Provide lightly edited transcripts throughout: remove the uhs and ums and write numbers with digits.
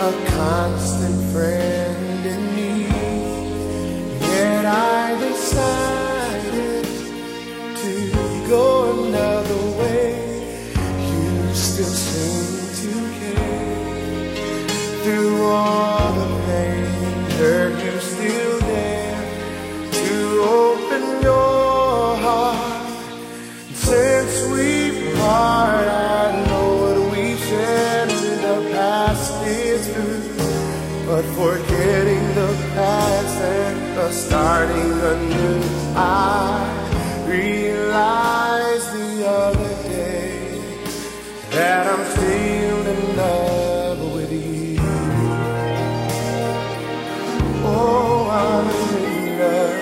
a constant friend in need. Yet I decided to go another way. You still seem to care. Through all the pain, hurt, you still dare to open your heart. Since we part, I know what we shared in the past is through. But forgetting the past and starting anew, I realized the other day that I'm still in love with you. Oh, I'm in love.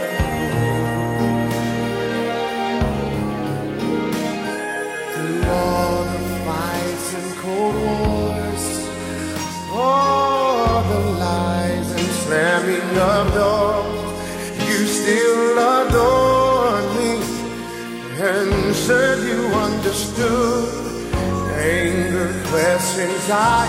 Through all the fights and cold wars, all the lies and slamming of doors, you still adored me and said you understood. Anger, questions I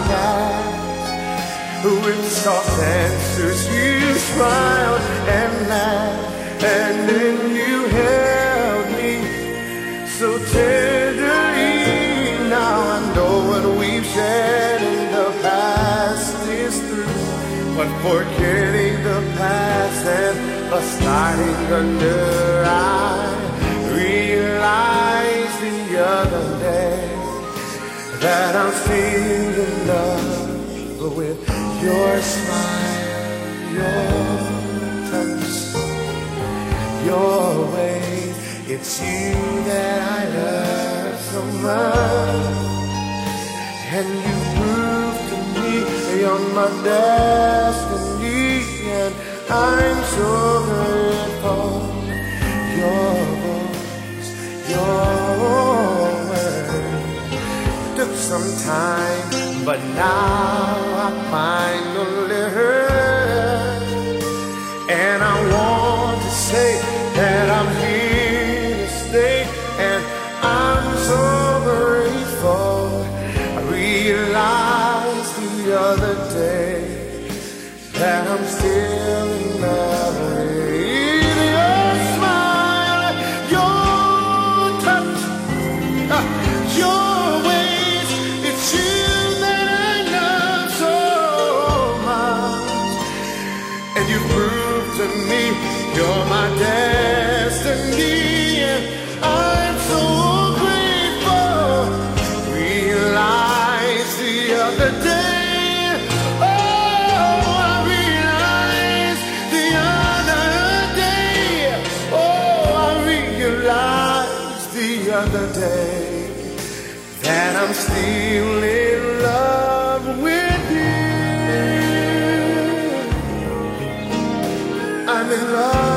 asked, with soft answers you smiled and laughed, and then you held me so tenderly. Now I know what we've shared in the past is through. But forgetting the past and starting anew, I realized the other day that I'm still in love with your smile, your touch, your way. It's you that I love so much, and you proved to me you're my destiny, and I'm so grateful. Your voice, your word took some time, but now I finally heard, and I want to say that I'm here to stay, and I'm so grateful. I realized the other day that I'm still in love with your smile, your touch, your ways. It's you that I love so much, and you proved to me you're my destiny, and I'm so grateful. Realized the other day, oh, I realized the other day, oh, I realized the other day that I'm still in love with you. I'm in love.